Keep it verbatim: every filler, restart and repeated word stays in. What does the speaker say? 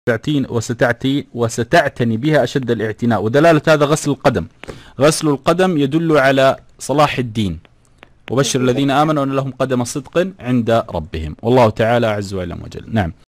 وستعتين وستعتي وستعتني بها أشد الاعتناء. ودلالة هذا غسل القدم، غسل القدم يدل على صلاح الدين. وبشر الذين آمنوا أن لهم قدم صدق عند ربهم، والله تعالى أعز وجل. نعم.